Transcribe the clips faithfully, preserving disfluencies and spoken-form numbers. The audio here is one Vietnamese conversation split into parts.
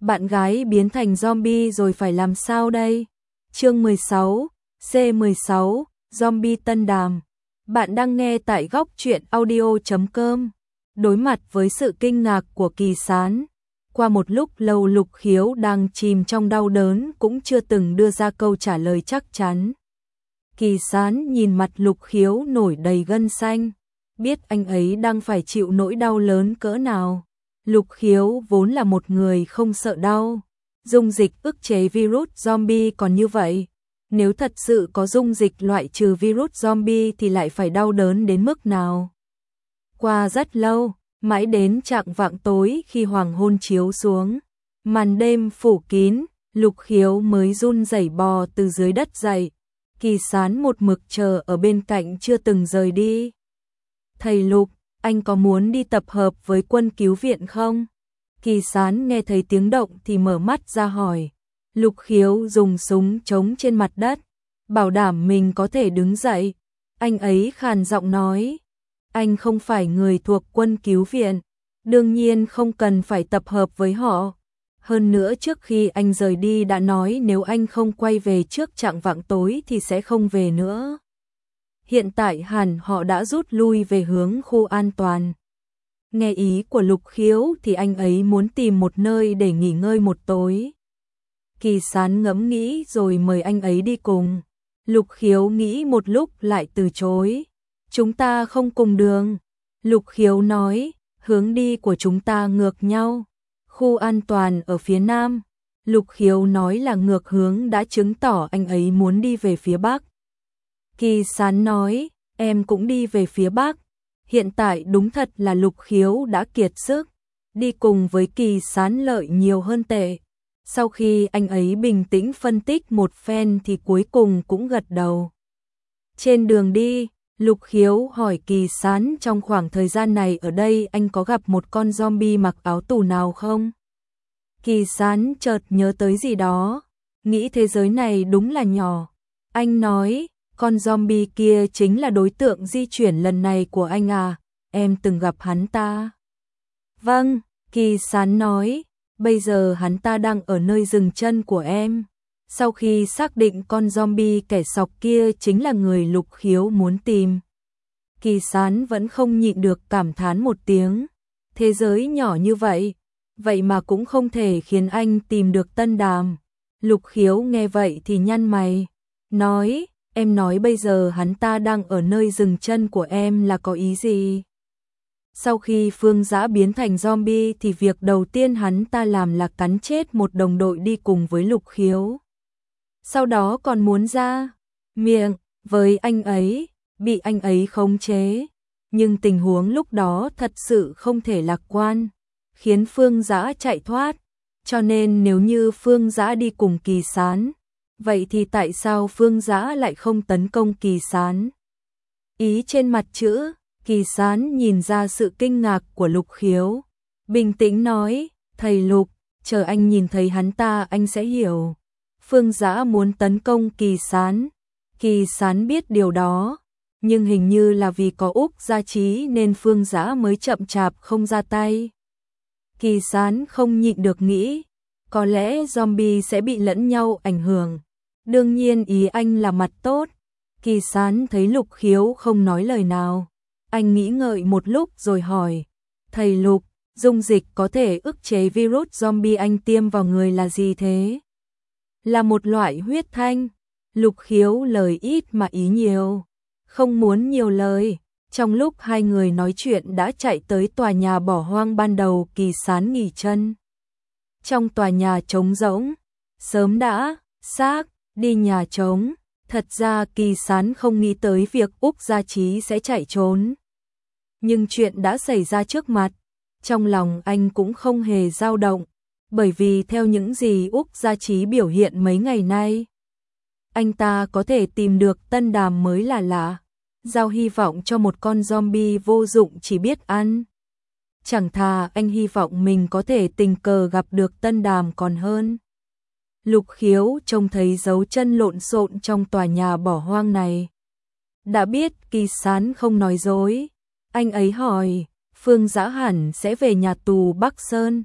Bạn gái biến thành zombie rồi phải làm sao đây? Chương mười sáu, C mười sáu, Zombie Tân Đàm. Bạn đang nghe tại góc truyện audio chấm com. Đối mặt với sự kinh ngạc của Kỳ Sán, qua một lúc lâu Lục Khiếu đang chìm trong đau đớn cũng chưa từng đưa ra câu trả lời chắc chắn. Kỳ Sán nhìn mặt Lục Khiếu nổi đầy gân xanh, biết anh ấy đang phải chịu nỗi đau lớn cỡ nào. Lục Khiếu vốn là một người không sợ đau, dung dịch ức chế virus zombie còn như vậy. Nếu thật sự có dung dịch loại trừ virus zombie thì lại phải đau đớn đến mức nào. Qua rất lâu, mãi đến chạng vạng tối khi hoàng hôn chiếu xuống, màn đêm phủ kín, Lục Khiếu mới run rẩy bò từ dưới đất dậy. Kỳ Sán một mực chờ ở bên cạnh chưa từng rời đi. Thầy Lục, anh có muốn đi tập hợp với quân cứu viện không? Kỳ Sán nghe thấy tiếng động thì mở mắt ra hỏi. Lục Khiếu dùng súng chống trên mặt đất, bảo đảm mình có thể đứng dậy. Anh ấy khàn giọng nói, anh không phải người thuộc quân cứu viện, đương nhiên không cần phải tập hợp với họ. Hơn nữa trước khi anh rời đi đã nói nếu anh không quay về trước chạng vạng tối thì sẽ không về nữa. Hiện tại hẳn họ đã rút lui về hướng khu an toàn. Nghe ý của Lục Khiếu thì anh ấy muốn tìm một nơi để nghỉ ngơi một tối. Kỳ Sán ngẫm nghĩ rồi mời anh ấy đi cùng. Lục Khiếu nghĩ một lúc lại từ chối. Chúng ta không cùng đường. Lục Khiếu nói, hướng đi của chúng ta ngược nhau. Khu an toàn ở phía nam. Lục Khiếu nói là ngược hướng đã chứng tỏ anh ấy muốn đi về phía bắc. Kỳ Sán nói, em cũng đi về phía bắc. Hiện tại đúng thật là Lục Khiếu đã kiệt sức, đi cùng với Kỳ Sán lợi nhiều hơn tệ. Sau khi anh ấy bình tĩnh phân tích một phen thì cuối cùng cũng gật đầu. Trên đường đi, Lục Khiếu hỏi Kỳ Sán trong khoảng thời gian này ở đây anh có gặp một con zombie mặc áo tù nào không? Kỳ Sán chợt nhớ tới gì đó, nghĩ thế giới này đúng là nhỏ. Anh nói, con zombie kia chính là đối tượng di chuyển lần này của anh à, em từng gặp hắn ta. Vâng, Kỳ Sán nói, bây giờ hắn ta đang ở nơi dừng chân của em. Sau khi xác định con zombie kẻ sọc kia chính là người Lục Khiếu muốn tìm, Kỳ Sán vẫn không nhịn được cảm thán một tiếng. Thế giới nhỏ như vậy, vậy mà cũng không thể khiến anh tìm được Tân Đàm. Lục Khiếu nghe vậy thì nhăn mày, nói, em nói bây giờ hắn ta đang ở nơi dừng chân của em là có ý gì? Sau khi Phương Dã biến thành zombie thì việc đầu tiên hắn ta làm là cắn chết một đồng đội đi cùng với Lục Khiếu. Sau đó còn muốn ra miệng với anh ấy, bị anh ấy khống chế. Nhưng tình huống lúc đó thật sự không thể lạc quan, khiến Phương Dã chạy thoát. Cho nên nếu như Phương Dã đi cùng Kỳ Sán, vậy thì tại sao Phương Dã lại không tấn công Kỳ Sán? Ý trên mặt chữ, Kỳ Sán nhìn ra sự kinh ngạc của Lục Khiếu, bình tĩnh nói, thầy Lục, chờ anh nhìn thấy hắn ta anh sẽ hiểu. Phương Dã muốn tấn công Kỳ Sán, Kỳ Sán biết điều đó, nhưng hình như là vì có Úc Gia Trí nên Phương Dã mới chậm chạp không ra tay. Kỳ Sán không nhịn được nghĩ, có lẽ zombie sẽ bị lẫn nhau ảnh hưởng. Đương nhiên ý anh là mặt tốt. Kỳ Sán thấy Lục Khiếu không nói lời nào, anh nghĩ ngợi một lúc rồi hỏi, thầy Lục, dung dịch có thể ức chế virus zombie anh tiêm vào người là gì thế? Là một loại huyết thanh. Lục Khiếu lời ít mà ý nhiều, không muốn nhiều lời. Trong lúc hai người nói chuyện đã chạy tới tòa nhà bỏ hoang ban đầu Kỳ Sán nghỉ chân. Trong tòa nhà trống rỗng, sớm đã xác đi nhà trống. Thật ra Kỳ Sán không nghĩ tới việc Úc Gia Trí sẽ chạy trốn. Nhưng chuyện đã xảy ra trước mặt, trong lòng anh cũng không hề dao động, bởi vì theo những gì Úc Gia Trí biểu hiện mấy ngày nay, anh ta có thể tìm được Tân Đàm mới là lạ. Giao hy vọng cho một con zombie vô dụng chỉ biết ăn. Chẳng thà anh hy vọng mình có thể tình cờ gặp được Tân Đàm còn hơn. Lục Khiếu trông thấy dấu chân lộn xộn trong tòa nhà bỏ hoang này, đã biết Kỳ Sán không nói dối. Anh ấy hỏi, Phương Dã hẳn sẽ về nhà tù Bắc Sơn.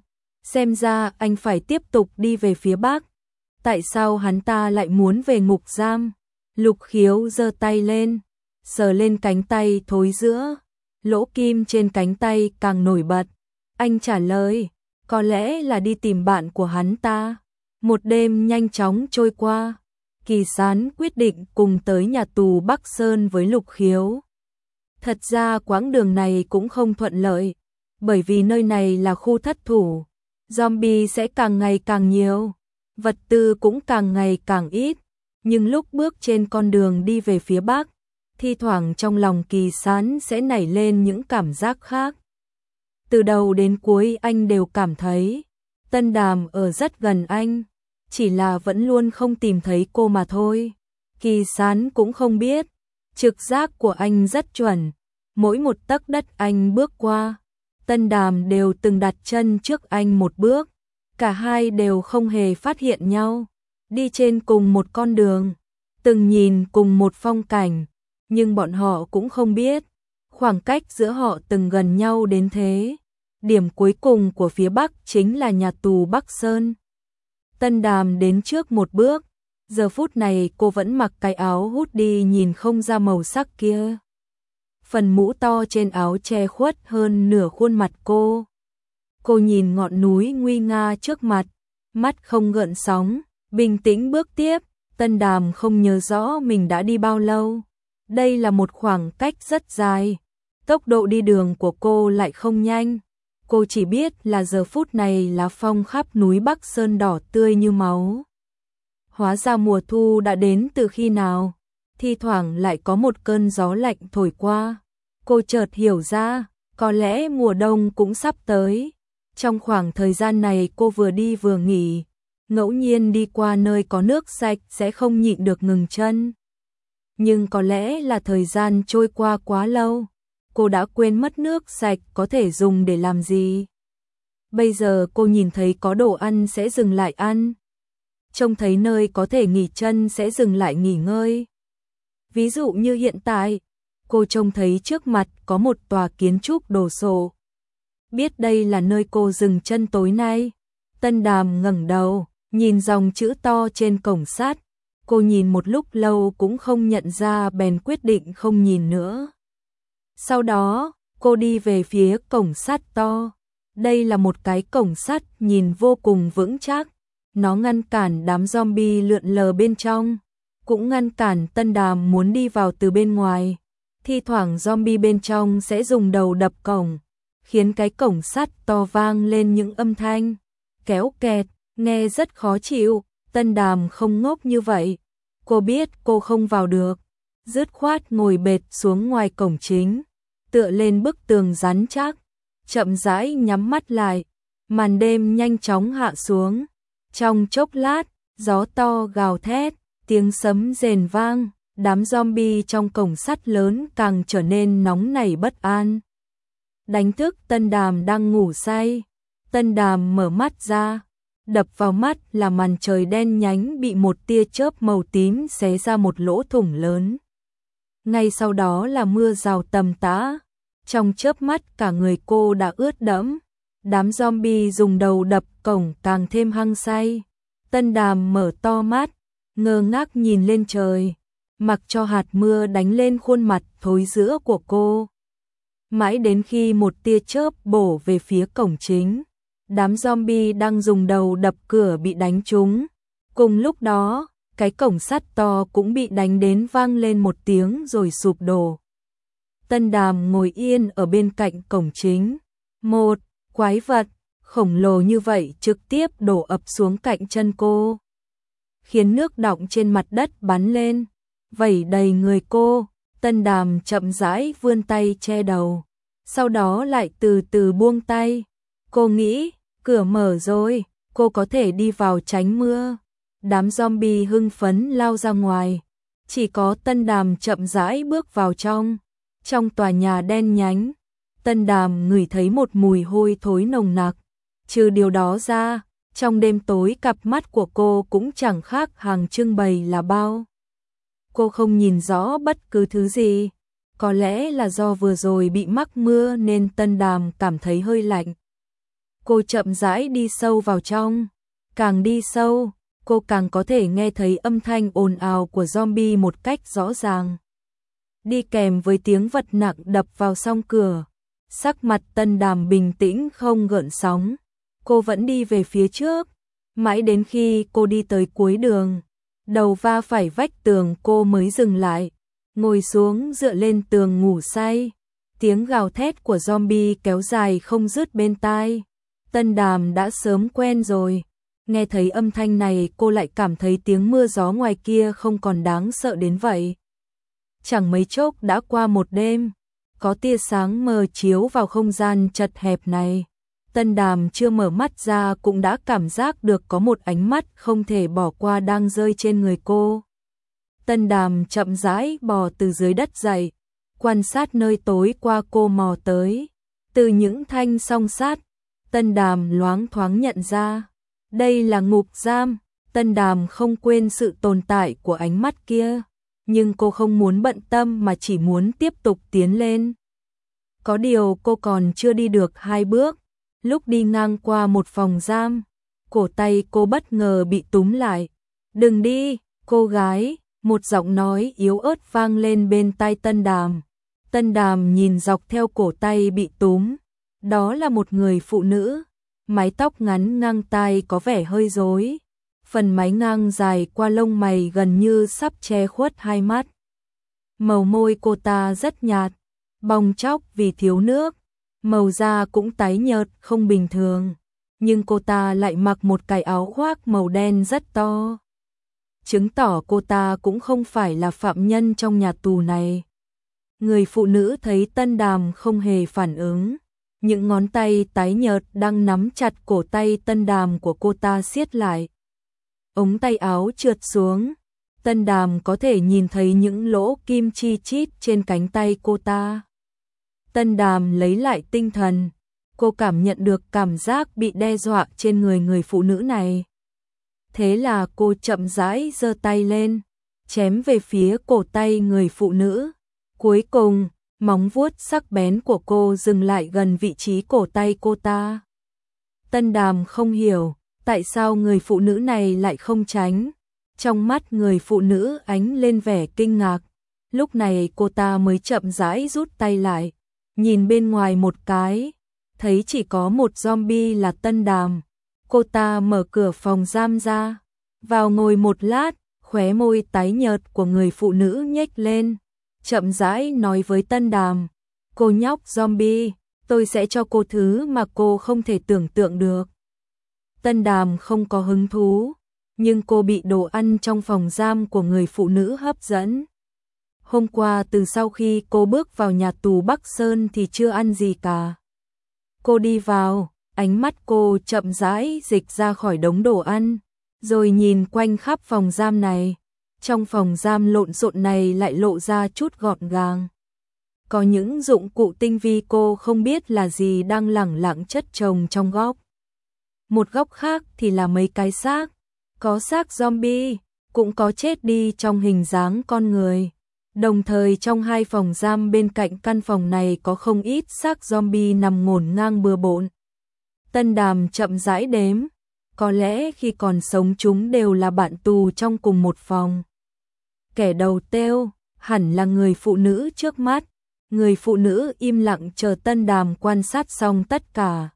Xem ra anh phải tiếp tục đi về phía Bắc. Tại sao hắn ta lại muốn về ngục giam? Lục Khiếu giơ tay lên, sờ lên cánh tay thối rữa, lỗ kim trên cánh tay càng nổi bật. Anh trả lời, có lẽ là đi tìm bạn của hắn ta. Một đêm nhanh chóng trôi qua, Kỳ Sán quyết định cùng tới nhà tù Bắc Sơn với Lục Khiếu. Thật ra quãng đường này cũng không thuận lợi, bởi vì nơi này là khu thất thủ, zombie sẽ càng ngày càng nhiều, vật tư cũng càng ngày càng ít, nhưng lúc bước trên con đường đi về phía Bắc, thi thoảng trong lòng Kỳ Sán sẽ nảy lên những cảm giác khác. Từ đầu đến cuối anh đều cảm thấy Tân Đàm ở rất gần anh, chỉ là vẫn luôn không tìm thấy cô mà thôi. Kỳ Sán cũng không biết, trực giác của anh rất chuẩn, mỗi một tấc đất anh bước qua, Tân Đàm đều từng đặt chân trước anh một bước, cả hai đều không hề phát hiện nhau, đi trên cùng một con đường, từng nhìn cùng một phong cảnh, nhưng bọn họ cũng không biết, khoảng cách giữa họ từng gần nhau đến thế. Điểm cuối cùng của phía Bắc chính là nhà tù Bắc Sơn. Tân Đàm đến trước một bước, giờ phút này cô vẫn mặc cái áo hút đi nhìn không ra màu sắc kia. Phần mũ to trên áo che khuất hơn nửa khuôn mặt cô. Cô nhìn ngọn núi nguy nga trước mặt, mắt không gợn sóng, bình tĩnh bước tiếp. Tân Đàm không nhớ rõ mình đã đi bao lâu. Đây là một khoảng cách rất dài, tốc độ đi đường của cô lại không nhanh. Cô chỉ biết là giờ phút này lá phong khắp núi Bắc Sơn đỏ tươi như máu. Hóa ra mùa thu đã đến từ khi nào, thi thoảng lại có một cơn gió lạnh thổi qua. Cô chợt hiểu ra, có lẽ mùa đông cũng sắp tới. Trong khoảng thời gian này cô vừa đi vừa nghỉ, ngẫu nhiên đi qua nơi có nước sạch sẽ không nhịn được ngừng chân. Nhưng có lẽ là thời gian trôi qua quá lâu, cô đã quên mất nước sạch có thể dùng để làm gì. Bây giờ cô nhìn thấy có đồ ăn sẽ dừng lại ăn, trông thấy nơi có thể nghỉ chân sẽ dừng lại nghỉ ngơi. Ví dụ như hiện tại, cô trông thấy trước mặt có một tòa kiến trúc đồ sộ. Biết đây là nơi cô dừng chân tối nay. Tân Đàm ngẩng đầu, nhìn dòng chữ to trên cổng sắt. Cô nhìn một lúc lâu cũng không nhận ra, bèn quyết định không nhìn nữa. Sau đó, cô đi về phía cổng sắt to. Đây là một cái cổng sắt nhìn vô cùng vững chắc. Nó ngăn cản đám zombie lượn lờ bên trong, cũng ngăn cản Tân Đàm muốn đi vào từ bên ngoài. Thi thoảng zombie bên trong sẽ dùng đầu đập cổng, khiến cái cổng sắt to vang lên những âm thanh kéo kẹt, nghe rất khó chịu. Tân Đàm không ngốc như vậy, cô biết cô không vào được, dứt khoát ngồi bệt xuống ngoài cổng chính, tựa lên bức tường rắn chắc, chậm rãi nhắm mắt lại. Màn đêm nhanh chóng hạ xuống, trong chốc lát, gió to gào thét, tiếng sấm rền vang, đám zombie trong cổng sắt lớn càng trở nên nóng nảy bất an. Đánh thức Tân Đàm đang ngủ say. Tân Đàm mở mắt ra, đập vào mắt là màn trời đen nhánh bị một tia chớp màu tím xé ra một lỗ thủng lớn. Ngay sau đó là mưa rào tầm tã, trong chớp mắt cả người cô đã ướt đẫm. Đám zombie dùng đầu đập cổng càng thêm hăng say. Tân Đàm mở to mắt, ngơ ngác nhìn lên trời, mặc cho hạt mưa đánh lên khuôn mặt thối rữa của cô. Mãi đến khi một tia chớp bổ về phía cổng chính, đám zombie đang dùng đầu đập cửa bị đánh trúng. Cùng lúc đó, cái cổng sắt to cũng bị đánh đến vang lên một tiếng rồi sụp đổ. Tân Đàm ngồi yên ở bên cạnh cổng chính. Một quái vật khổng lồ như vậy trực tiếp đổ ập xuống cạnh chân cô, khiến nước đọng trên mặt đất bắn lên, vẩy đầy người cô. Tân Đàm chậm rãi vươn tay che đầu, sau đó lại từ từ buông tay. Cô nghĩ, cửa mở rồi, cô có thể đi vào tránh mưa. Đám zombie hưng phấn lao ra ngoài, chỉ có Tân Đàm chậm rãi bước vào trong. Trong tòa nhà đen nhánh, Tân Đàm ngửi thấy một mùi hôi thối nồng nặc. Trừ điều đó ra, trong đêm tối cặp mắt của cô cũng chẳng khác hàng trưng bày là bao. Cô không nhìn rõ bất cứ thứ gì. Có lẽ là do vừa rồi bị mắc mưa nên Tân Đàm cảm thấy hơi lạnh. Cô chậm rãi đi sâu vào trong. Càng đi sâu, cô càng có thể nghe thấy âm thanh ồn ào của zombie một cách rõ ràng. Đi kèm với tiếng vật nặng đập vào song cửa. Sắc mặt Tân Đàm bình tĩnh không gợn sóng. Cô vẫn đi về phía trước. Mãi đến khi cô đi tới cuối đường, đầu va phải vách tường cô mới dừng lại. Ngồi xuống dựa lên tường ngủ say. Tiếng gào thét của zombie kéo dài không dứt bên tai. Tân Đàm đã sớm quen rồi. Nghe thấy âm thanh này cô lại cảm thấy tiếng mưa gió ngoài kia không còn đáng sợ đến vậy. Chẳng mấy chốc đã qua một đêm. Có tia sáng mờ chiếu vào không gian chật hẹp này. Tân Đàm chưa mở mắt ra cũng đã cảm giác được có một ánh mắt không thể bỏ qua đang rơi trên người cô. Tân Đàm chậm rãi bò từ dưới đất dậy, quan sát nơi tối qua cô mò tới. Từ những thanh song sát, Tân Đàm loáng thoáng nhận ra, đây là ngục giam. Tân Đàm không quên sự tồn tại của ánh mắt kia, nhưng cô không muốn bận tâm mà chỉ muốn tiếp tục tiến lên. Có điều cô còn chưa đi được hai bước, lúc đi ngang qua một phòng giam, cổ tay cô bất ngờ bị túm lại. "Đừng đi, cô gái." Một giọng nói yếu ớt vang lên bên tai Tân Đàm. Tân Đàm nhìn dọc theo cổ tay bị túm. Đó là một người phụ nữ, mái tóc ngắn ngang tai có vẻ hơi rối. Phần mái ngang dài qua lông mày gần như sắp che khuất hai mắt. Màu môi cô ta rất nhạt, bong tróc vì thiếu nước, màu da cũng tái nhợt không bình thường, nhưng cô ta lại mặc một cái áo khoác màu đen rất to, chứng tỏ cô ta cũng không phải là phạm nhân trong nhà tù này. Người phụ nữ thấy Tân Đàm không hề phản ứng, những ngón tay tái nhợt đang nắm chặt cổ tay Tân Đàm của cô ta siết lại. Ống tay áo trượt xuống, Tân Đàm có thể nhìn thấy những lỗ kim chi chít trên cánh tay cô ta. Tân Đàm lấy lại tinh thần, cô cảm nhận được cảm giác bị đe dọa trên người người phụ nữ này. Thế là cô chậm rãi giơ tay lên, chém về phía cổ tay người phụ nữ. Cuối cùng, móng vuốt sắc bén của cô dừng lại gần vị trí cổ tay cô ta. Tân Đàm không hiểu tại sao người phụ nữ này lại không tránh. Trong mắt người phụ nữ ánh lên vẻ kinh ngạc. Lúc này cô ta mới chậm rãi rút tay lại, nhìn bên ngoài một cái, thấy chỉ có một zombie là Tân Đàm. Cô ta mở cửa phòng giam ra, vào ngồi một lát, khóe môi tái nhợt của người phụ nữ nhếch lên, chậm rãi nói với Tân Đàm: "Cô nhóc zombie, tôi sẽ cho cô thứ mà cô không thể tưởng tượng được." Tân Đàm không có hứng thú, nhưng cô bị đồ ăn trong phòng giam của người phụ nữ hấp dẫn. Hôm qua từ sau khi cô bước vào nhà tù Bắc Sơn thì chưa ăn gì cả. Cô đi vào, ánh mắt cô chậm rãi dịch ra khỏi đống đồ ăn, rồi nhìn quanh khắp phòng giam này. Trong phòng giam lộn xộn này lại lộ ra chút gọn gàng. Có những dụng cụ tinh vi cô không biết là gì đang lẳng lặng chất chồng trong góc. Một góc khác thì là mấy cái xác, có xác zombie, cũng có chết đi trong hình dáng con người. Đồng thời trong hai phòng giam bên cạnh căn phòng này có không ít xác zombie nằm ngổn ngang bừa bộn. Tân Đàm chậm rãi đếm, có lẽ khi còn sống chúng đều là bạn tù trong cùng một phòng. Kẻ đầu têu hẳn là người phụ nữ trước mắt. Người phụ nữ im lặng chờ Tân Đàm quan sát xong tất cả.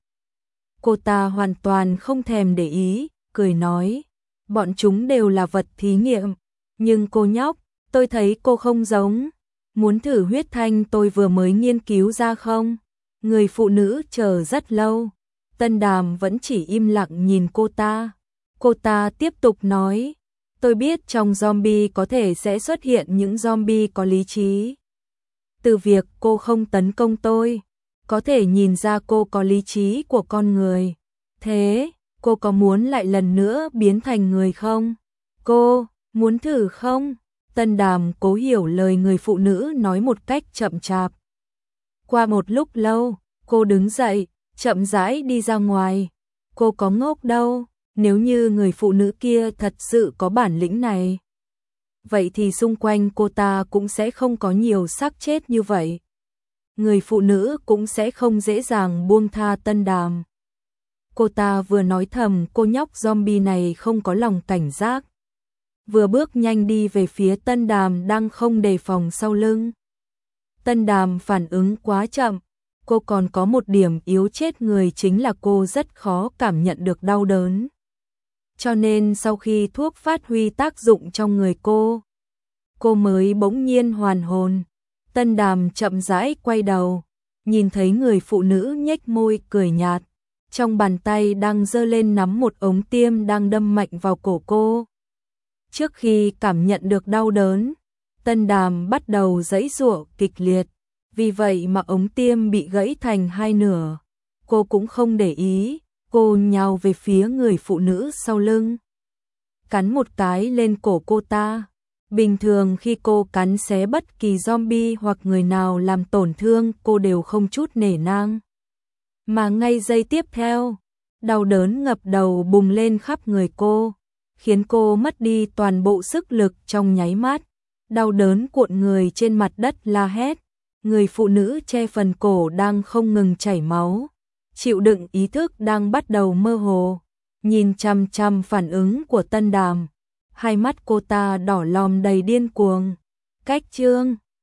Cô ta hoàn toàn không thèm để ý, cười nói: "Bọn chúng đều là vật thí nghiệm, nhưng cô nhóc, tôi thấy cô không giống. Muốn thử huyết thanh tôi vừa mới nghiên cứu ra không?" Người phụ nữ chờ rất lâu, Tân Đàm vẫn chỉ im lặng nhìn cô ta. Cô ta tiếp tục nói: "Tôi biết trong zombie có thể sẽ xuất hiện những zombie có lý trí. Từ việc cô không tấn công tôi, có thể nhìn ra cô có lý trí của con người. Thế, cô có muốn lại lần nữa biến thành người không? Cô, muốn thử không?" Tân Đàm cố hiểu lời người phụ nữ nói một cách chậm chạp. Qua một lúc lâu, cô đứng dậy, chậm rãi đi ra ngoài. Cô có ngốc đâu, nếu như người phụ nữ kia thật sự có bản lĩnh này, vậy thì xung quanh cô ta cũng sẽ không có nhiều xác chết như vậy. Người phụ nữ cũng sẽ không dễ dàng buông tha Tân Đàm. Cô ta vừa nói thầm cô nhóc zombie này không có lòng cảnh giác. Vừa bước nhanh đi về phía Tân Đàm đang không đề phòng sau lưng. Tân Đàm phản ứng quá chậm. Cô còn có một điểm yếu chết người chính là cô rất khó cảm nhận được đau đớn. Cho nên sau khi thuốc phát huy tác dụng trong người cô, cô mới bỗng nhiên hoàn hồn. Tân Đàm chậm rãi quay đầu, nhìn thấy người phụ nữ nhếch môi cười nhạt, trong bàn tay đang giơ lên nắm một ống tiêm đang đâm mạnh vào cổ cô. Trước khi cảm nhận được đau đớn, Tân Đàm bắt đầu giãy giụa kịch liệt, vì vậy mà ống tiêm bị gãy thành hai nửa. Cô cũng không để ý, cô nhào về phía người phụ nữ sau lưng, cắn một cái lên cổ cô ta. Bình thường khi cô cắn xé bất kỳ zombie hoặc người nào làm tổn thương, cô đều không chút nể nang. Mà ngay giây tiếp theo, đau đớn ngập đầu bùng lên khắp người cô, khiến cô mất đi toàn bộ sức lực trong nháy mắt. Đau đớn cuộn người trên mặt đất la hét. Người phụ nữ che phần cổ đang không ngừng chảy máu, chịu đựng ý thức đang bắt đầu mơ hồ, nhìn chằm chằm phản ứng của Tân Đàm. Hai mắt cô ta đỏ lòm đầy điên cuồng. Cách chương